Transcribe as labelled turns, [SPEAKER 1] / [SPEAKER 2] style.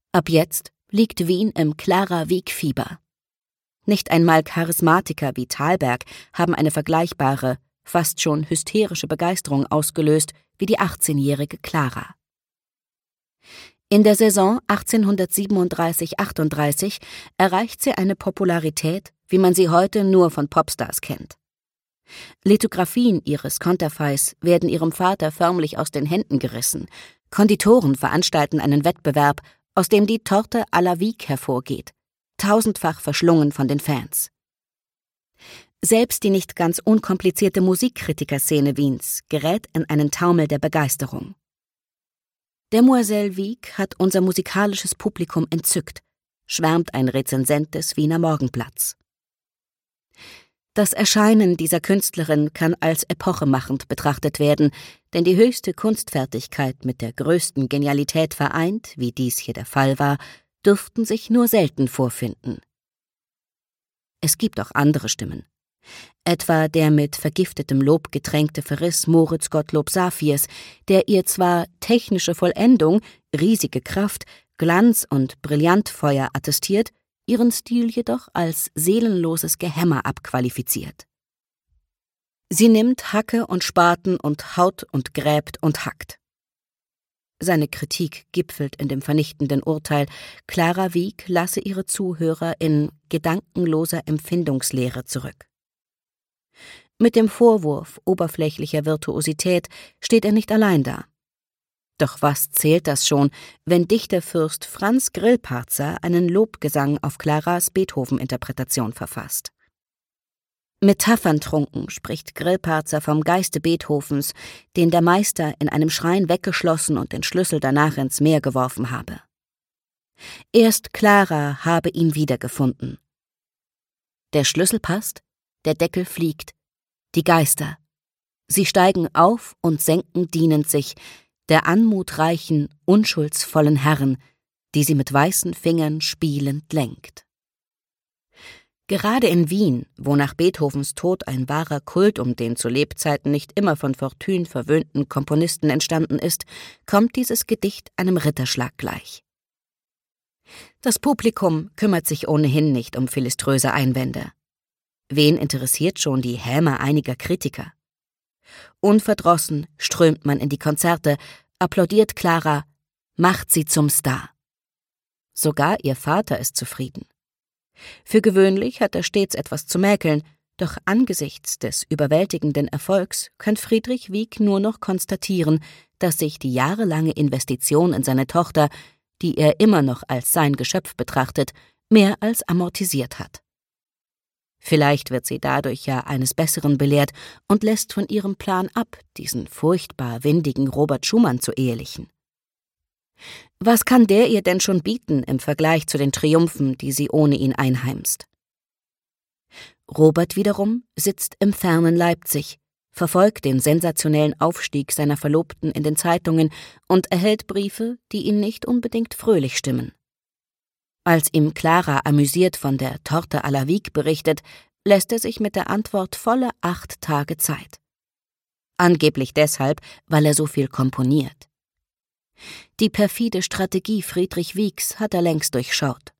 [SPEAKER 1] Ab jetzt liegt Wien im Clara-Wieck-Fieber. Nicht einmal Charismatiker wie Thalberg haben eine vergleichbare, fast schon hysterische Begeisterung ausgelöst wie die 18-jährige Clara. In der Saison 1837/38 erreicht sie eine Popularität, wie man sie heute nur von Popstars kennt. Lithografien ihres Konterfeis werden ihrem Vater förmlich aus den Händen gerissen. Konditoren veranstalten einen Wettbewerb, aus dem die Torte à la Wieck hervorgeht, tausendfach verschlungen von den Fans. Selbst die nicht ganz unkomplizierte Musikkritikerszene Wiens gerät in einen Taumel der Begeisterung. Demoiselle Wieck hat unser musikalisches Publikum entzückt, schwärmt ein Rezensent des Wiener Morgenblatts. Das Erscheinen dieser Künstlerin kann als epochemachend betrachtet werden, denn die höchste Kunstfertigkeit mit der größten Genialität vereint, wie dies hier der Fall war, dürften sich nur selten vorfinden. Es gibt auch andere Stimmen. Etwa der mit vergiftetem Lob getränkte Verriss Moritz Gottlob Saphirs, der ihr zwar technische Vollendung, riesige Kraft, Glanz und Brillantfeuer attestiert, ihren Stil jedoch als seelenloses Gehämmer abqualifiziert. Sie nimmt Hacke und Spaten und haut und gräbt und hackt. Seine Kritik gipfelt in dem vernichtenden Urteil, Clara Wieck lasse ihre Zuhörer in gedankenloser Empfindungslehre zurück. Mit dem Vorwurf oberflächlicher Virtuosität steht er nicht allein da. Doch was zählt das schon, wenn Dichterfürst Franz Grillparzer einen Lobgesang auf Claras Beethoven-Interpretation verfasst? Metapherntrunken spricht Grillparzer vom Geiste Beethovens, den der Meister in einem Schrein weggeschlossen und den Schlüssel danach ins Meer geworfen habe. Erst Clara habe ihn wiedergefunden. Der Schlüssel passt, der Deckel fliegt, die Geister. Sie steigen auf und senken dienend sich, der Anmut reichen, unschuldsvollen Herren, die sie mit weißen Fingern spielend lenkt. Gerade in Wien, wo nach Beethovens Tod ein wahrer Kult um den zu Lebzeiten nicht immer von Fortune verwöhnten Komponisten entstanden ist, kommt dieses Gedicht einem Ritterschlag gleich. Das Publikum kümmert sich ohnehin nicht um philiströse Einwände. Wen interessiert schon die Häme einiger Kritiker? Unverdrossen strömt man in die Konzerte, applaudiert Clara, macht sie zum Star. Sogar ihr Vater ist zufrieden. Für gewöhnlich hat er stets etwas zu mäkeln, doch angesichts des überwältigenden Erfolgs kann Friedrich Wieck nur noch konstatieren, dass sich die jahrelange Investition in seine Tochter, die er immer noch als sein Geschöpf betrachtet, mehr als amortisiert hat. Vielleicht wird sie dadurch ja eines Besseren belehrt und lässt von ihrem Plan ab, diesen furchtbar windigen Robert Schumann zu ehelichen. Was kann der ihr denn schon bieten im Vergleich zu den Triumphen, die sie ohne ihn einheimst? Robert wiederum sitzt im fernen Leipzig, verfolgt den sensationellen Aufstieg seiner Verlobten in den Zeitungen und erhält Briefe, die ihn nicht unbedingt fröhlich stimmen. Als ihm Clara amüsiert von der Torte à la Wieck berichtet, lässt er sich mit der Antwort volle 8 Tage Zeit. Angeblich deshalb, weil er so viel komponiert. Die perfide Strategie Friedrich Wiecks hat er längst durchschaut.